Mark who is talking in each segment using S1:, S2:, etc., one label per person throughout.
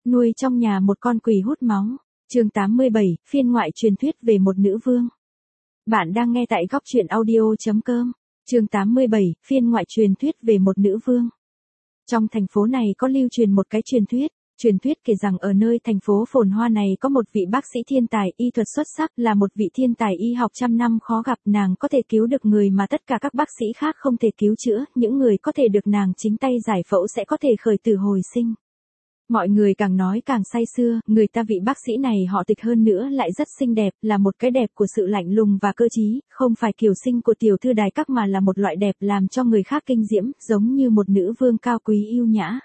S1: nuôi trong nhà một con quỷ hút máu. Chương 87, phiên ngoại truyền thuyết về một nữ vương. Bạn đang nghe tại góc truyện audio.com. Chương 87, phiên ngoại truyền thuyết về một nữ vương. Trong thành phố này có lưu truyền một cái truyền thuyết kể rằng ở nơi thành phố phồn hoa này có một vị bác sĩ thiên tài y thuật xuất sắc, là một vị thiên tài y học trăm năm khó gặp. Nàng có thể cứu được người mà tất cả các bác sĩ khác không thể cứu chữa, những người có thể được nàng chính tay giải phẫu sẽ có thể khởi tử hồi sinh. Mọi người càng nói càng say sưa, người ta vị bác sĩ này họ Tịch hơn nữa lại rất xinh đẹp, là một cái đẹp của sự lạnh lùng và cơ trí, không phải kiểu xinh của tiểu thư đài các mà là một loại đẹp làm cho người khác kinh diễm, giống như một nữ vương cao quý yêu nhã.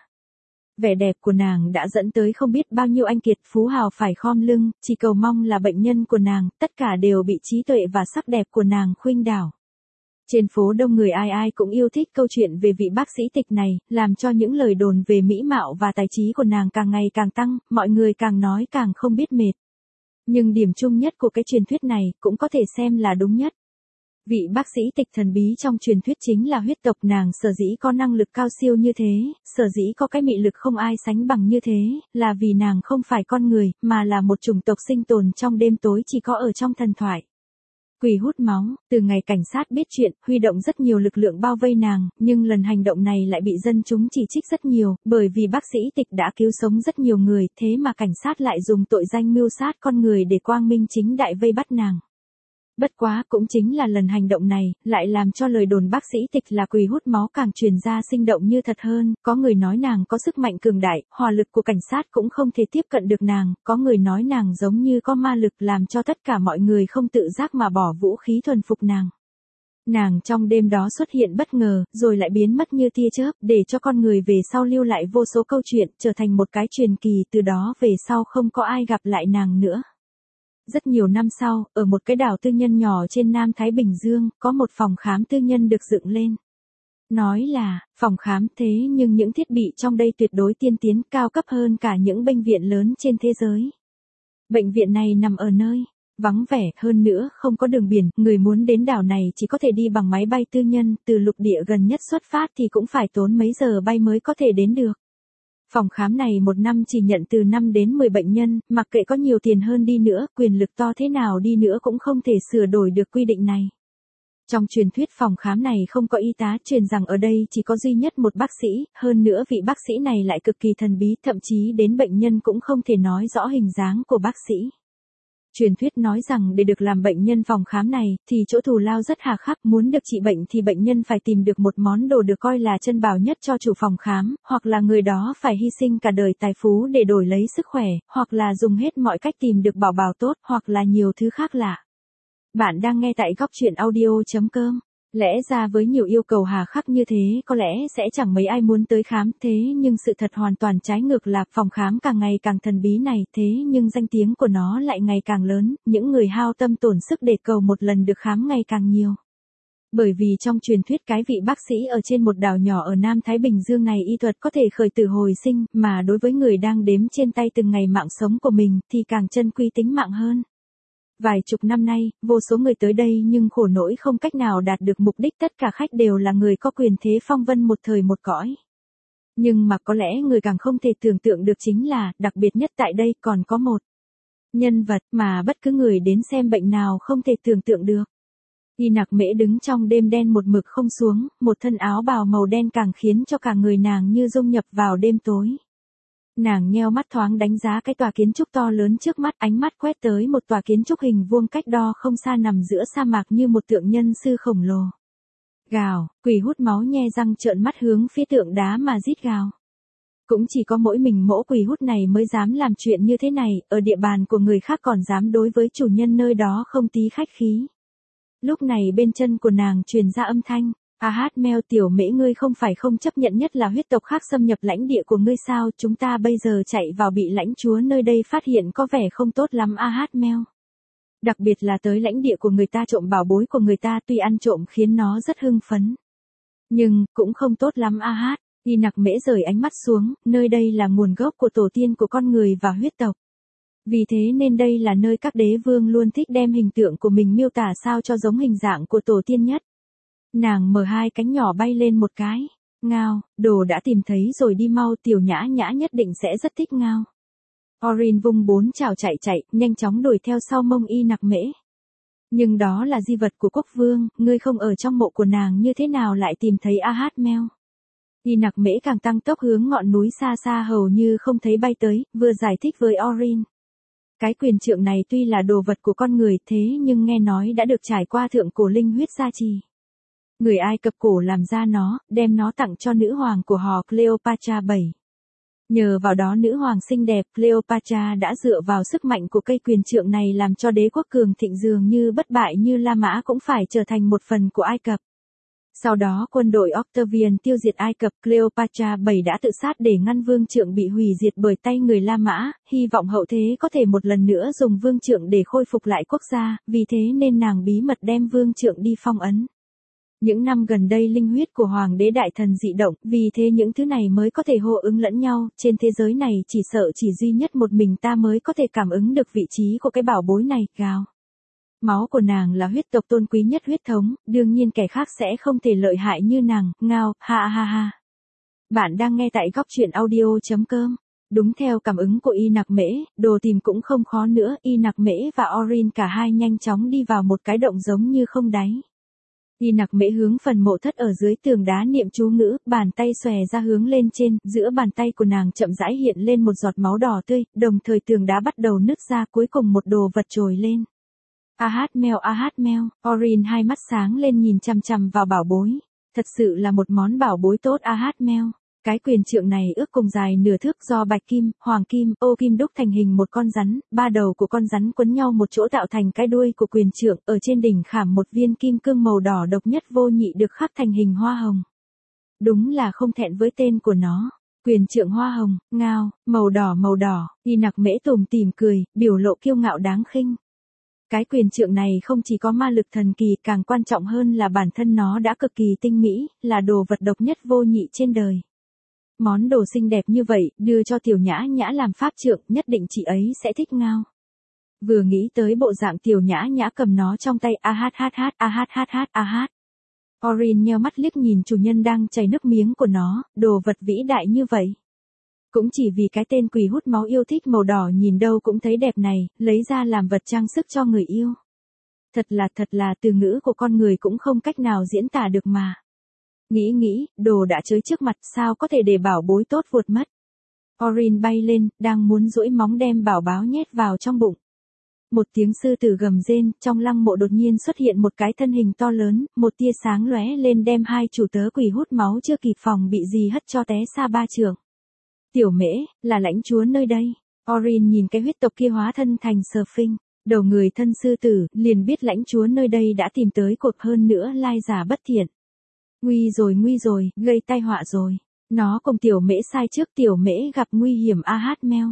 S1: Vẻ đẹp của nàng đã dẫn tới không biết bao nhiêu anh kiệt phú hào phải khom lưng, chỉ cầu mong là bệnh nhân của nàng, tất cả đều bị trí tuệ và sắc đẹp của nàng khuynh đảo. Trên phố đông người ai ai cũng yêu thích câu chuyện về vị bác sĩ Tịch này, làm cho những lời đồn về mỹ mạo và tài trí của nàng càng ngày càng tăng, mọi người càng nói càng không biết mệt. Nhưng điểm chung nhất của cái truyền thuyết này cũng có thể xem là đúng nhất. Vị bác sĩ Tịch thần bí trong truyền thuyết chính là huyết tộc. Nàng sở dĩ có năng lực cao siêu như thế, sở dĩ có cái mị lực không ai sánh bằng như thế, là vì nàng không phải con người, mà là một chủng tộc sinh tồn trong đêm tối chỉ có ở trong thần thoại. Quỷ hút máu, từ ngày cảnh sát biết chuyện, huy động rất nhiều lực lượng bao vây nàng, nhưng lần hành động này lại bị dân chúng chỉ trích rất nhiều, bởi vì bác sĩ Tịch đã cứu sống rất nhiều người, thế mà cảnh sát lại dùng tội danh mưu sát con người để quang minh chính đại vây bắt nàng. Bất quá cũng chính là lần hành động này, lại làm cho lời đồn bác sĩ Tịch là quỷ hút máu càng truyền ra sinh động như thật hơn, có người nói nàng có sức mạnh cường đại, hỏa lực của cảnh sát cũng không thể tiếp cận được nàng, có người nói nàng giống như có ma lực làm cho tất cả mọi người không tự giác mà bỏ vũ khí thuần phục nàng. Nàng trong đêm đó xuất hiện bất ngờ, rồi lại biến mất như tia chớp, để cho con người về sau lưu lại vô số câu chuyện, trở thành một cái truyền kỳ, từ đó về sau không có ai gặp lại nàng nữa. Rất nhiều năm sau, ở một cái đảo tư nhân nhỏ trên Nam Thái Bình Dương, có một phòng khám tư nhân được dựng lên. Nói là, phòng khám thế nhưng những thiết bị trong đây tuyệt đối tiên tiến, cao cấp hơn cả những bệnh viện lớn trên thế giới. Bệnh viện này nằm ở nơi vắng vẻ, hơn nữa không có đường biển, người muốn đến đảo này chỉ có thể đi bằng máy bay tư nhân, từ lục địa gần nhất xuất phát thì cũng phải tốn mấy giờ bay mới có thể đến được. Phòng khám này một năm chỉ nhận từ 5 đến 10 bệnh nhân, mặc kệ có nhiều tiền hơn đi nữa, quyền lực to thế nào đi nữa cũng không thể sửa đổi được quy định này. Trong truyền thuyết phòng khám này không có y tá, truyền rằng ở đây chỉ có duy nhất một bác sĩ, hơn nữa vị bác sĩ này lại cực kỳ thần bí, thậm chí đến bệnh nhân cũng không thể nói rõ hình dáng của bác sĩ. Truyền thuyết nói rằng để được làm bệnh nhân phòng khám này, thì chỗ thù lao rất hà khắc, muốn được trị bệnh thì bệnh nhân phải tìm được một món đồ được coi là chân bảo nhất cho chủ phòng khám, hoặc là người đó phải hy sinh cả đời tài phú để đổi lấy sức khỏe, hoặc là dùng hết mọi cách tìm được bảo bào tốt, hoặc là nhiều thứ khác lạ. Bạn đang nghe tại góc truyện audio.com. Lẽ ra với nhiều yêu cầu hà khắc như thế có lẽ sẽ chẳng mấy ai muốn tới khám, thế nhưng sự thật hoàn toàn trái ngược là phòng khám càng ngày càng thần bí này, thế nhưng danh tiếng của nó lại ngày càng lớn, những người hao tâm tổn sức để cầu một lần được khám ngày càng nhiều. Bởi vì trong truyền thuyết cái vị bác sĩ ở trên một đảo nhỏ ở Nam Thái Bình Dương này y thuật có thể khởi tử hồi sinh, mà đối với người đang đếm trên tay từng ngày mạng sống của mình thì càng trân quý tính mạng hơn. Vài chục năm nay, vô số người tới đây nhưng khổ nỗi không cách nào đạt được mục đích, tất cả khách đều là người có quyền thế phong vân một thời một cõi. Nhưng mà có lẽ người càng không thể tưởng tượng được chính là, đặc biệt nhất tại đây còn có một nhân vật mà bất cứ người đến xem bệnh nào không thể tưởng tượng được. Y Nặc Mễ đứng trong đêm đen một mực không xuống, một thân áo bào màu đen càng khiến cho cả người nàng như dung nhập vào đêm tối. Nàng nheo mắt thoáng đánh giá cái tòa kiến trúc to lớn trước mắt, ánh mắt quét tới một tòa kiến trúc hình vuông cách đó không xa nằm giữa sa mạc như một tượng nhân sư khổng lồ. Gào, quỷ hút máu nhe răng trợn mắt hướng phía tượng đá mà rít gào. Cũng chỉ có mỗi mình mỗ quỷ hút này mới dám làm chuyện như thế này, ở địa bàn của người khác còn dám đối với chủ nhân nơi đó không tí khách khí. Lúc này bên chân của nàng truyền ra âm thanh. Mèo tiểu Mễ, ngươi không phải không chấp nhận nhất là huyết tộc khác xâm nhập lãnh địa của ngươi sao, chúng ta bây giờ chạy vào bị lãnh chúa nơi đây phát hiện có vẻ không tốt lắm mèo. Đặc biệt là tới lãnh địa của người ta trộm bảo bối của người ta, tuy ăn trộm khiến nó rất hưng phấn. Nhưng, cũng không tốt lắm Y Nặc Mễ rời ánh mắt xuống, nơi đây là nguồn gốc của tổ tiên của con người và huyết tộc. Vì thế nên đây là nơi các đế vương luôn thích đem hình tượng của mình miêu tả sao cho giống hình dạng của tổ tiên nhất. Nàng mở hai cánh nhỏ bay lên một cái. Ngao, đồ đã tìm thấy rồi đi mau, Tiểu Nhã Nhã nhất định sẽ rất thích Ngao. Orin vung bốn chảo chạy, nhanh chóng đuổi theo sau mông Y Nặc Mễ. Nhưng đó là di vật của quốc vương, ngươi không ở trong mộ của nàng như thế nào lại tìm thấy Ahasmel. Y Nặc Mễ càng tăng tốc hướng ngọn núi xa xa hầu như không thấy bay tới, vừa giải thích với Orin. Cái quyền trượng này tuy là đồ vật của con người thế nhưng nghe nói đã được trải qua thượng cổ linh huyết gia trì. Người Ai Cập cổ làm ra nó, đem nó tặng cho nữ hoàng của họ Cleopatra VII. Nhờ vào đó nữ hoàng xinh đẹp Cleopatra đã dựa vào sức mạnh của cây quyền trượng này làm cho đế quốc cường thịnh dường như bất bại như La Mã cũng phải trở thành một phần của Ai Cập. Sau đó quân đội Octavian tiêu diệt Ai Cập, Cleopatra VII đã tự sát để ngăn vương trượng bị hủy diệt bởi tay người La Mã, hy vọng hậu thế có thể một lần nữa dùng vương trượng để khôi phục lại quốc gia, vì thế nên nàng bí mật đem vương trượng đi phong ấn. Những năm gần đây linh huyết của hoàng đế đại thần dị động, vì thế những thứ này mới có thể hô ứng lẫn nhau, trên thế giới này chỉ sợ chỉ duy nhất một mình ta mới có thể cảm ứng được vị trí của cái bảo bối này, gào. Máu của nàng là huyết tộc tôn quý nhất huyết thống, đương nhiên kẻ khác sẽ không thể lợi hại như nàng, ngao, ha ha ha. Bạn đang nghe tại góc truyện audio.com. Đúng theo cảm ứng của Y Nặc Mễ, đồ tìm cũng không khó nữa, Y Nặc Mễ và Orin cả hai nhanh chóng đi vào một cái động giống như không đáy. Y Nặc Mễ hướng phần mộ thất ở dưới tường đá niệm chú ngữ, bàn tay xòe ra hướng lên trên, giữa bàn tay của nàng chậm rãi hiện lên một giọt máu đỏ tươi, đồng thời tường đá bắt đầu nứt ra, cuối cùng một đồ vật trồi lên. Ahasmel, Orin hai mắt sáng lên nhìn chằm chằm vào bảo bối. Thật sự là một món bảo bối tốt Ahasmel. Cái quyền trượng này ước cùng dài nửa thước do bạch kim, hoàng kim, ô kim đúc thành hình một con rắn, ba đầu của con rắn quấn nhau một chỗ tạo thành cái đuôi của quyền trượng, ở trên đỉnh khảm một viên kim cương màu đỏ độc nhất vô nhị được khắc thành hình hoa hồng. Đúng là không thẹn với tên của nó. Quyền trượng hoa hồng, ngao, màu đỏ, Y Nặc Mễ tủm tỉm cười, biểu lộ kiêu ngạo đáng khinh. Cái quyền trượng này không chỉ có ma lực thần kỳ, càng quan trọng hơn là bản thân nó đã cực kỳ tinh mỹ, là đồ vật độc nhất vô nhị trên đời. Món đồ xinh đẹp như vậy, đưa cho Tiểu Nhã Nhã làm pháp trượng, nhất định chị ấy sẽ thích ngao. Vừa nghĩ tới bộ dạng Tiểu Nhã Nhã cầm nó trong tay, Orin nheo mắt liếc nhìn chủ nhân đang chảy nước miếng của nó, đồ vật vĩ đại như vậy. Cũng chỉ vì cái tên quỷ hút máu yêu thích màu đỏ nhìn đâu cũng thấy đẹp này, lấy ra làm vật trang sức cho người yêu. Thật là từ ngữ của con người cũng không cách nào diễn tả được mà. Nghĩ, đồ đã chới trước mặt sao có thể để bảo bối tốt vụt mất. Orin bay lên, đang muốn duỗi móng đem bảo báo nhét vào trong bụng. Một tiếng sư tử gầm rên, trong lăng mộ đột nhiên xuất hiện một cái thân hình to lớn, một tia sáng lóe lên đem hai chủ tớ quỷ hút máu chưa kịp phòng bị gì hất cho té xa ba trượng. Tiểu Mễ, là lãnh chúa nơi đây. Orin nhìn cái huyết tộc kia hóa thân thành Sphinx, đầu người thân sư tử, liền biết lãnh chúa nơi đây đã tìm tới cột, hơn nữa lai giả bất thiện. Nguy rồi, gây tai họa rồi. Nó cùng Tiểu Mễ sai trước, Tiểu Mễ gặp nguy hiểm Ahasmel.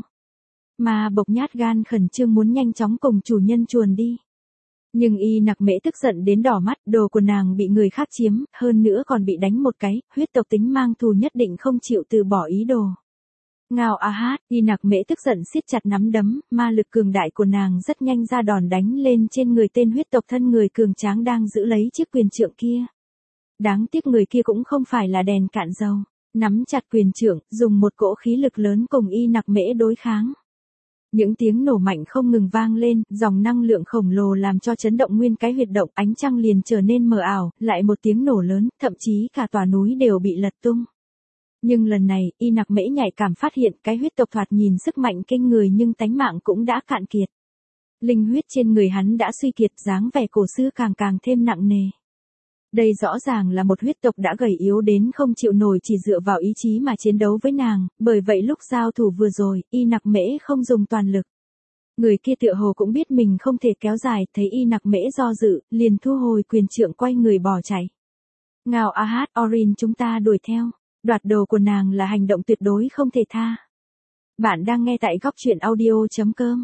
S1: Mà bộc nhát gan khẩn trương muốn nhanh chóng cùng chủ nhân chuồn đi. Nhưng Y Nặc Mễ tức giận đến đỏ mắt, đồ của nàng bị người khác chiếm, hơn nữa còn bị đánh một cái, huyết tộc tính mang thù nhất định không chịu từ bỏ ý đồ. Ngao Y Nặc Mễ tức giận siết chặt nắm đấm, ma lực cường đại của nàng rất nhanh ra đòn đánh lên trên người tên huyết tộc thân người cường tráng đang giữ lấy chiếc quyền trượng kia. Đáng tiếc người kia cũng không phải là đèn cạn dầu, nắm chặt quyền trượng, dùng một cỗ khí lực lớn cùng Y Nặc Mễ đối kháng. Những tiếng nổ mạnh không ngừng vang lên, dòng năng lượng khổng lồ làm cho chấn động nguyên cái huyệt động, ánh trăng liền trở nên mờ ảo, lại một tiếng nổ lớn, thậm chí cả tòa núi đều bị lật tung. Nhưng lần này, Y Nặc Mễ nhạy cảm phát hiện cái huyết tộc thoạt nhìn sức mạnh kinh người nhưng tánh mạng cũng đã cạn kiệt. Linh huyết trên người hắn đã suy kiệt, dáng vẻ cổ xưa càng thêm nặng nề. Đây rõ ràng là một huyết tộc đã gầy yếu đến không chịu nổi chỉ dựa vào ý chí mà chiến đấu với nàng, bởi vậy lúc giao thủ vừa rồi, Y Nặc Mễ không dùng toàn lực. Người kia tựa hồ cũng biết mình không thể kéo dài, thấy Y Nặc Mễ do dự, liền thu hồi quyền trượng quay người bỏ chạy. Ngao Orin, chúng ta đuổi theo. Đoạt đồ của nàng là hành động tuyệt đối không thể tha. Bạn đang nghe tại góc truyện audio.com.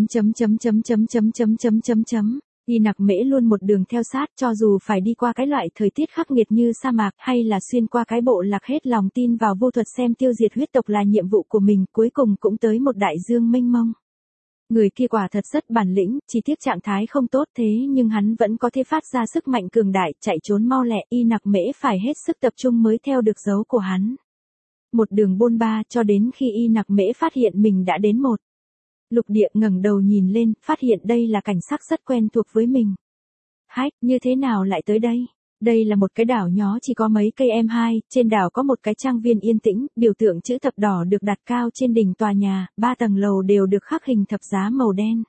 S1: Y Nặc Mễ luôn một đường theo sát, cho dù phải đi qua cái loại thời tiết khắc nghiệt như sa mạc, hay là xuyên qua cái bộ lạc hết lòng tin vào vô thuật xem tiêu diệt huyết tộc là nhiệm vụ của mình, cuối cùng cũng tới một đại dương mênh mông. Người kia quả thật rất bản lĩnh, chỉ tiếc trạng thái không tốt, thế nhưng hắn vẫn có thể phát ra sức mạnh cường đại, chạy trốn mau lẹ, Y Nặc Mễ phải hết sức tập trung mới theo được dấu của hắn. Một đường bôn ba cho đến khi Y Nặc Mễ phát hiện mình đã đến một Lục Địa ngẩng đầu nhìn lên, phát hiện đây là cảnh sắc rất quen thuộc với mình. Hách, như thế nào lại tới đây? Đây là một cái đảo nhỏ chỉ có mấy cây em2, trên đảo có một cái trang viên yên tĩnh, biểu tượng chữ thập đỏ được đặt cao trên đỉnh tòa nhà, 3 tầng lầu đều được khắc hình thập giá màu đen.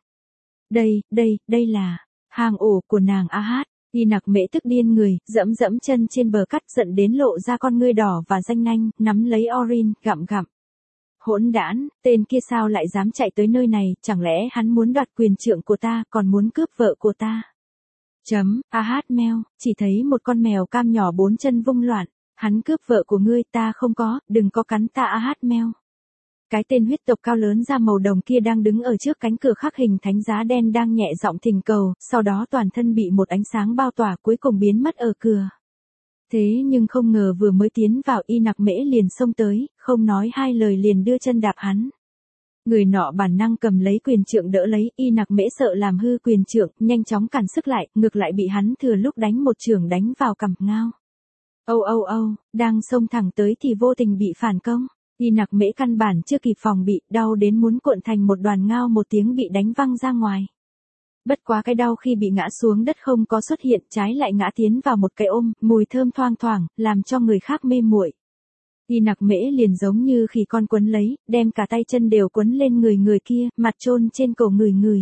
S1: Đây là hang ổ của nàng A-hát. Y Nặc Mễ tức điên người, dẫm dẫm chân trên bờ cắt giận đến lộ ra con ngươi đỏ và ranh nanh, nắm lấy Orin, gặm gặm. Hỗn đản, tên kia sao lại dám chạy tới nơi này, chẳng lẽ hắn muốn đoạt quyền trượng của ta, còn muốn cướp vợ của ta? A-hát meo, chỉ thấy một con mèo cam nhỏ 4 chân vung loạn, hắn cướp vợ của ngươi, ta không có, đừng có cắn ta A-hát meo. Cái tên huyết tộc cao lớn da màu đồng kia đang đứng ở trước cánh cửa khắc hình thánh giá đen đang nhẹ giọng thỉnh cầu, sau đó toàn thân bị một ánh sáng bao tỏa cuối cùng biến mất ở cửa. Thế nhưng không ngờ vừa mới tiến vào Y Nặc Mễ liền xông tới, không nói hai lời liền đưa chân đạp hắn. Người nọ bản năng cầm lấy quyền trượng đỡ lấy, Y Nặc Mễ sợ làm hư quyền trượng, nhanh chóng cản sức lại, ngược lại bị hắn thừa lúc đánh một chưởng đánh vào cằm ngao. Âu, đang xông thẳng tới thì vô tình bị phản công. Y Nặc Mễ căn bản chưa kịp phòng bị, đau đến muốn cuộn thành một đoàn ngao, một tiếng bị đánh văng ra ngoài. Bất quá cái đau khi bị ngã xuống đất không có xuất hiện, trái lại ngã tiến vào một cái ôm, mùi thơm thoang thoảng, làm cho người khác mê muội. Y Nặc Mễ liền giống như khỉ con quấn lấy, đem cả tay chân đều quấn lên người kia, mặt chôn trên cổ người.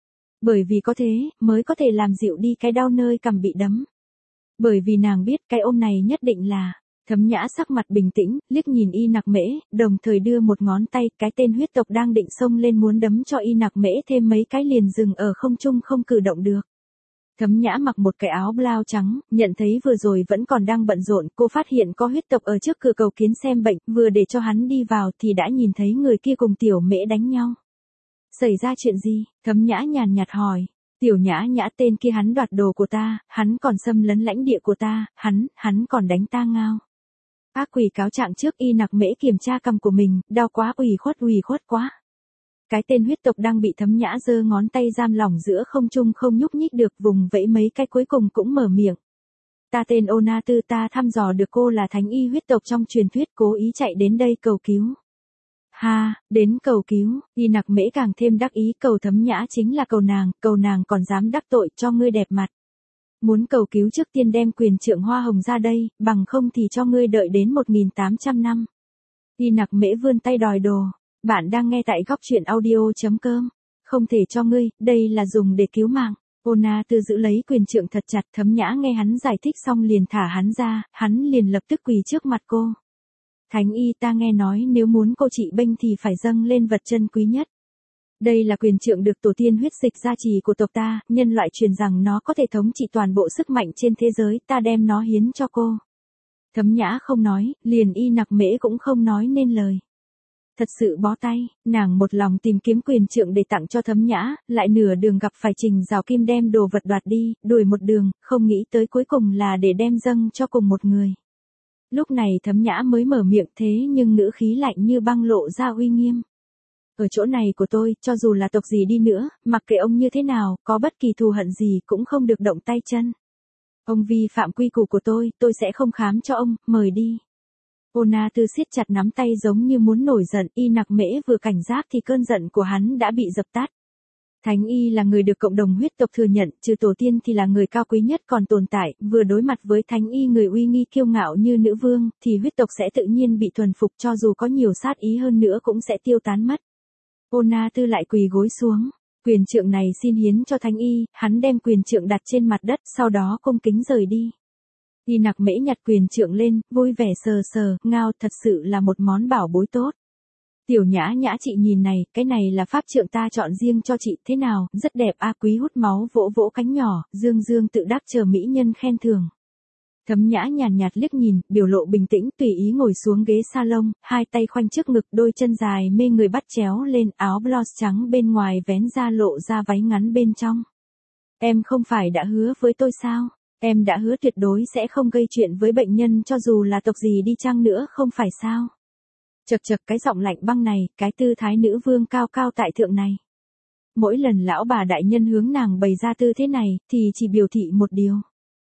S1: Bởi vì có thế, mới có thể làm dịu đi cái đau nơi cằm bị đấm. Bởi vì nàng biết cái ôm này nhất định là. Thấm Nhã sắc mặt bình tĩnh, liếc nhìn Y Nặc Mễ, đồng thời đưa một ngón tay, cái tên huyết tộc đang định xông lên muốn đấm cho Y Nặc Mễ thêm mấy cái liền dừng ở không trung không cử động được. Thấm Nhã mặc một cái áo blau trắng, nhận thấy vừa rồi vẫn còn đang bận rộn, cô phát hiện có huyết tộc ở trước cửa cầu kiến xem bệnh, vừa để cho hắn đi vào thì đã nhìn thấy người kia cùng Tiểu Mễ đánh nhau. Xảy ra chuyện gì? Thấm Nhã nhàn nhạt hỏi. Tiểu Nhã, tên kia hắn đoạt đồ của ta, hắn còn xâm lấn lãnh địa của ta, hắn còn đánh ta ngao. Ác quỷ cáo trạng trước. Y Nặc Mễ kiểm tra cằm của mình, đau quá, ủy khuất quá. Cái tên huyết tộc đang bị Thấm Nhã giơ ngón tay giam lỏng giữa không trung không nhúc nhích được, vùng vẫy mấy cái cuối cùng cũng mở miệng. Ta tên Ona Tư, ta thăm dò được cô là thánh y huyết tộc trong truyền thuyết, cố ý chạy đến đây cầu cứu. Ha, đến cầu cứu, Y Nặc Mễ càng thêm đắc ý, cầu Thấm Nhã chính là cầu nàng còn dám đắc tội cho ngươi đẹp mặt. Muốn cầu cứu trước tiên đem quyền trượng hoa hồng ra đây, bằng không thì cho ngươi đợi đến 1800 năm. Y Nặc Mễ vươn tay đòi đồ. Bạn đang nghe tại góc truyện audio.com. Không thể cho ngươi, đây là dùng để cứu mạng. Ona Tư giữ lấy quyền trượng thật chặt. Thấm Nhã nghe hắn giải thích xong liền thả hắn ra, hắn liền lập tức quỳ trước mặt cô. Thánh y, ta nghe nói nếu muốn cô trị bệnh thì phải dâng lên vật chân quý nhất. Đây là quyền trượng được tổ tiên huyết dịch gia trì của tộc ta, nhân loại truyền rằng nó có thể thống trị toàn bộ sức mạnh trên thế giới, ta đem nó hiến cho cô. Thấm Nhã không nói, liền Y Nặc Mễ cũng không nói nên lời. Thật sự bó tay, nàng một lòng tìm kiếm quyền trượng để tặng cho Thấm Nhã, lại nửa đường gặp phải Trình Rào Kim đem đồ vật đoạt đi, đuổi một đường, không nghĩ tới cuối cùng là để đem dâng cho cùng một người. Lúc này Thấm Nhã mới mở miệng, thế nhưng ngữ khí lạnh như băng lộ ra uy nghiêm. Ở chỗ này của tôi, cho dù là tộc gì đi nữa, mặc kệ ông như thế nào, có bất kỳ thù hận gì cũng không được động tay chân. Ông vi phạm quy củ của tôi sẽ không khám cho ông, mời đi. Ona Tư siết chặt nắm tay giống như muốn nổi giận, Y Nặc Mễ vừa cảnh giác thì cơn giận của hắn đã bị dập tắt. Thánh y là người được cộng đồng huyết tộc thừa nhận, trừ tổ tiên thì là người cao quý nhất còn tồn tại, vừa đối mặt với thánh y người uy nghi kiêu ngạo như nữ vương, thì huyết tộc sẽ tự nhiên bị thuần phục, cho dù có nhiều sát ý hơn nữa cũng sẽ tiêu tán mất. Ona Tư lại quỳ gối xuống. Quyền trượng này xin hiến cho thánh y, hắn đem quyền trượng đặt trên mặt đất, sau đó cung kính rời đi. Y Nặc Mễ nhặt quyền trượng lên, vui vẻ sờ, ngao, thật sự là một món bảo bối tốt. Tiểu Nhã, chị nhìn này, cái này là pháp trượng ta chọn riêng cho chị, thế nào, rất đẹp a. Quý hút máu vỗ vỗ cánh nhỏ, dương tự đắc chờ mỹ nhân khen thưởng. Thấm Nhã nhàn nhạt liếc nhìn, biểu lộ bình tĩnh, tùy ý ngồi xuống ghế salon, hai tay khoanh trước ngực, đôi chân dài mê người bắt chéo lên, áo blouse trắng bên ngoài vén ra lộ ra váy ngắn bên trong. Em không phải đã hứa với tôi sao? Em đã hứa tuyệt đối sẽ không gây chuyện với bệnh nhân cho dù là tộc gì đi chăng nữa, không phải sao? Chật cái giọng lạnh băng này, cái tư thái nữ vương cao cao tại thượng này. Mỗi lần lão bà đại nhân hướng nàng bày ra tư thế này, thì chỉ biểu thị một điều.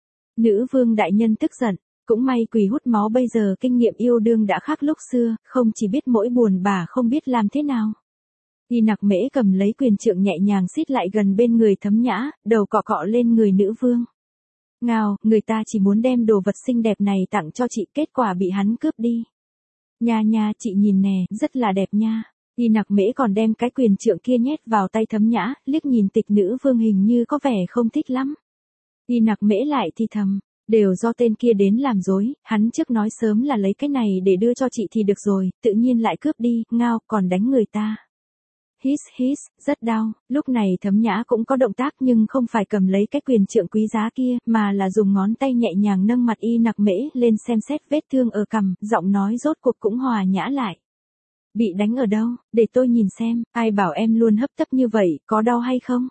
S1: Nữ vương đại nhân tức giận, cũng may Quỷ hút máu bây giờ kinh nghiệm yêu đương đã khác lúc xưa, không chỉ biết mỗi buồn bà không biết làm thế nào. Y Nặc Mễ cầm lấy quyền trượng nhẹ nhàng xít lại gần bên người Thấm Nhã, đầu cọ cọ lên người nữ vương. Ngao, người ta chỉ muốn đem đồ vật xinh đẹp này tặng cho chị, kết quả bị hắn cướp đi. Nha nha, chị nhìn nè, rất là đẹp nha. Y Nặc Mễ còn đem cái quyền trượng kia nhét vào tay Thấm Nhã, liếc nhìn Tịch nữ vương hình như có vẻ không thích lắm. Y Nặc Mễ lại thì thầm, đều do tên kia đến làm dối, hắn trước nói sớm là lấy cái này để đưa cho chị thì được rồi, tự nhiên lại cướp đi, ngao, còn đánh người ta. Hít, rất đau, lúc này Thấm Nhã cũng có động tác nhưng không phải cầm lấy cái quyền trượng quý giá kia, mà là dùng ngón tay nhẹ nhàng nâng mặt Y Nặc Mễ lên xem xét vết thương ở cằm, giọng nói rốt cuộc cũng hòa nhã lại. Bị đánh ở đâu, để tôi nhìn xem, ai bảo em luôn hấp tấp như vậy, có đau hay không?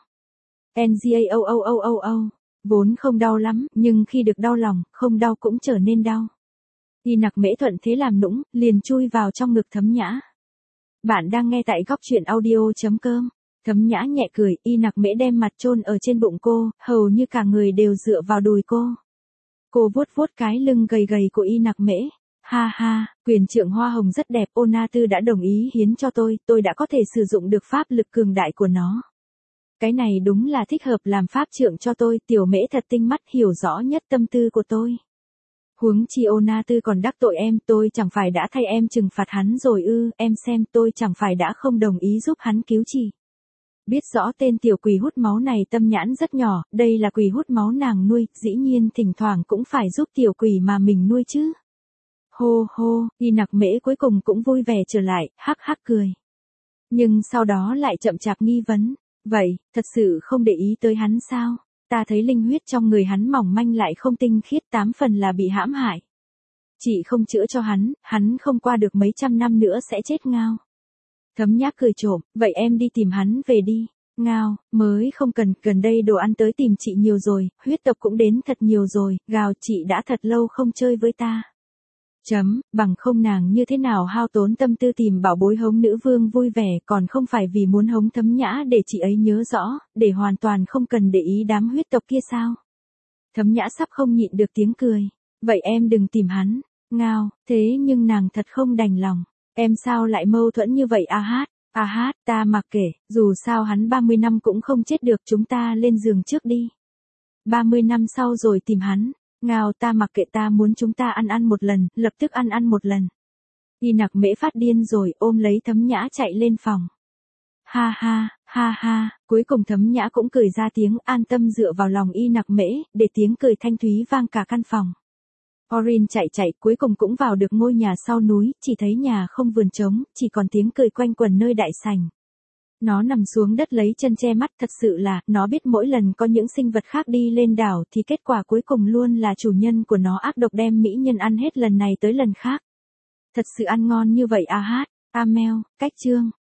S1: Ngao, vốn không đau lắm, nhưng khi được đau lòng, không đau cũng trở nên đau. Y Nặc Mễ thuận thế làm nũng, liền chui vào trong ngực Thấm Nhã. Bạn đang nghe tại góc truyện audio.com. Thấm Nhã nhẹ cười, Y Nặc Mễ đem mặt chôn ở trên bụng cô, hầu như cả người đều dựa vào đùi cô. Cô vuốt vuốt cái lưng gầy gầy của Y Nặc Mễ. Ha ha, quyền trượng hoa hồng rất đẹp, Ô Na Tư đã đồng ý hiến cho tôi đã có thể sử dụng được pháp lực cường đại của nó. Cái này đúng là thích hợp làm pháp trượng cho tôi, Tiểu Mễ thật tinh mắt, hiểu rõ nhất tâm tư của tôi. Huống chi Ô Na Tư còn đắc tội em, tôi chẳng phải đã thay em trừng phạt hắn rồi ư, em xem tôi chẳng phải đã không đồng ý giúp hắn cứu chị. Biết rõ tên tiểu quỷ hút máu này tâm nhãn rất nhỏ, đây là quỷ hút máu nàng nuôi, dĩ nhiên thỉnh thoảng cũng phải giúp tiểu quỷ mà mình nuôi chứ. Hô hô, Y Nặc Mễ cuối cùng cũng vui vẻ trở lại, hắc hắc cười. Nhưng sau đó lại chậm chạp nghi vấn, vậy, thật sự không để ý tới hắn sao? Ta thấy linh huyết trong người hắn mỏng manh lại không tinh khiết, 8 phần là bị hãm hại. Chị không chữa cho hắn không qua được mấy trăm năm nữa sẽ chết ngao. Thấm Nhã cười trộm, vậy em đi tìm hắn về đi. Ngao, mới không cần, gần đây đồ ăn tới tìm chị nhiều rồi, huyết tộc cũng đến thật nhiều rồi, gào chị đã thật lâu không chơi với ta. Bằng không nàng như thế nào hao tốn tâm tư tìm bảo bối hống nữ vương vui vẻ, còn không phải vì muốn hống Thấm Nhã để chị ấy nhớ rõ, để hoàn toàn không cần để ý đám huyết tộc kia sao. Thấm Nhã sắp không nhịn được tiếng cười. Vậy em đừng tìm hắn. Ngao, thế nhưng nàng thật không đành lòng. Em sao lại mâu thuẫn như vậy A hát, ta mặc kệ, dù sao hắn 30 năm cũng không chết được, chúng ta lên giường trước đi. 30 năm sau rồi tìm hắn. Ngao, ta mặc kệ, ta muốn chúng ta ăn một lần, lập tức ăn một lần. Y Nặc Mễ phát điên rồi, ôm lấy Thấm Nhã chạy lên phòng. Ha ha, cuối cùng Thấm Nhã cũng cười ra tiếng, an tâm dựa vào lòng Y Nặc Mễ, để tiếng cười thanh thúy vang cả căn phòng. Orin chạy, cuối cùng cũng vào được ngôi nhà sau núi, chỉ thấy nhà không vườn trống, chỉ còn tiếng cười quanh quẩn nơi đại sảnh. Nó nằm xuống đất lấy chân che mắt, thật sự là, nó biết mỗi lần có những sinh vật khác đi lên đảo thì kết quả cuối cùng luôn là chủ nhân của nó ác độc đem mỹ nhân ăn hết lần này tới lần khác. Thật sự ăn ngon như vậy A hát, Amel, cách chương.